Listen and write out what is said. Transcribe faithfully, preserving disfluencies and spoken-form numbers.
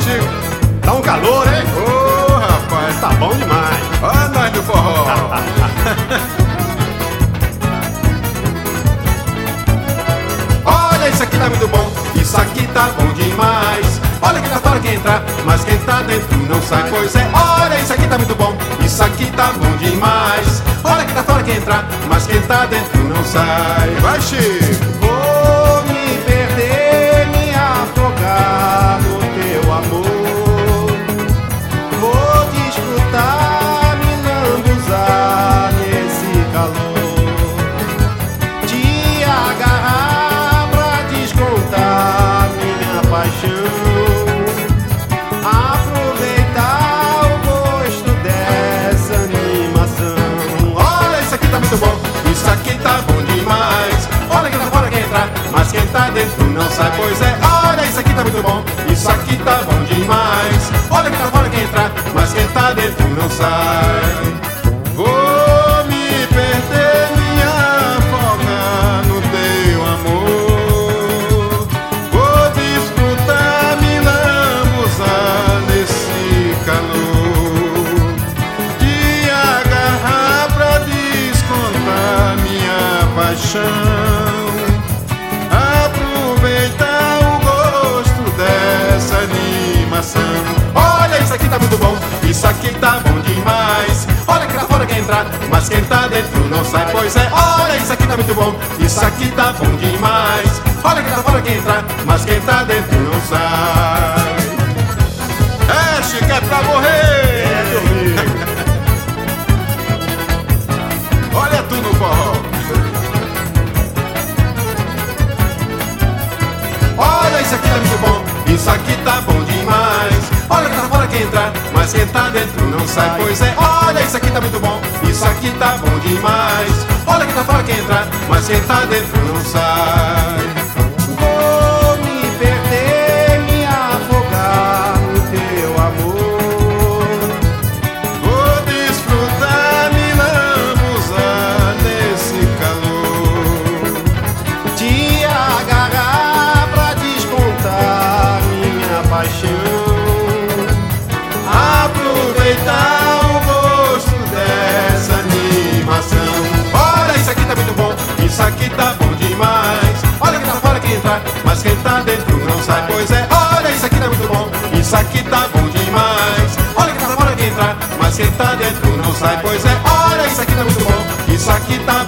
Chico. Tá um calor, hein? Ô, oh, rapaz. Tá bom demais. Ó nós do forró. Olha, isso aqui tá muito bom. Isso aqui tá bom demais. Olha quem tá fora quem entra, mas quem tá dentro não sai. Pois é, olha, isso aqui tá muito bom. Isso aqui tá bom demais. Olha quem tá fora quem entra, mas quem tá dentro não sai. Vai, Chico. Vou me perder, me afogar no teu amor. Vou desfrutar, me lambuzar nesse calor. Te agarrar pra descontar minha paixão. Aproveitar o gosto dessa animação. Olha, isso aqui tá muito bom. Isso aqui tá bom demais. Olha quem tá fora quem entra, mas quem tá dentro não sai. Pois é, olha, isso aqui tá muito bom. Isso aqui tá bom demais. Olha quem tá fora quem entra, mas quem tá dentro não sai. Vou me perder, me afogar no teu amor. Vou desfrutar, me lambuzar nesse calor. Te agarrar pra descontar minha paixão. Aproveitar o gosto dessa animação. Olha, isso aqui tá muito bom. Isso aqui tá bom demais. Olha quem tá fora quem entra, mas quem tá dentro não sai. Pois é, olha, isso aqui tá muito bom. Isso aqui tá bom demais. Olha quem tá fora quem entra, mas quem tá dentro não sai. É, Chico, é pra morrer. É domingo. Olha tu no forró. Olha, isso aqui tá muito bom. Isso aqui tá bom demais. Olha quem tá fora quem entra, mas quem tá dentro não sai. Pois é, olha, isso aqui tá muito bom. Isso aqui tá bom demais. Olha quem tá fora quem entra, mas quem tá dentro não sai. Vou me perder, me afogar no teu amor. Vou desfrutar, me lambuzar nesse calor. Te agarrar pra descontar minha paixão. Aproveitar o gosto dessa animação. Olha, isso aqui tá muito bom. Isso aqui tá bom demais. Olha quem tá fora quem entra, mas quem tá dentro não sai. Pois é, olha, isso aqui tá muito bom. Isso aqui tá bom demais. Olha quem tá fora quem entra, mas quem tá dentro não sai. Pois é, olha, isso aqui tá muito bom. Isso aqui tá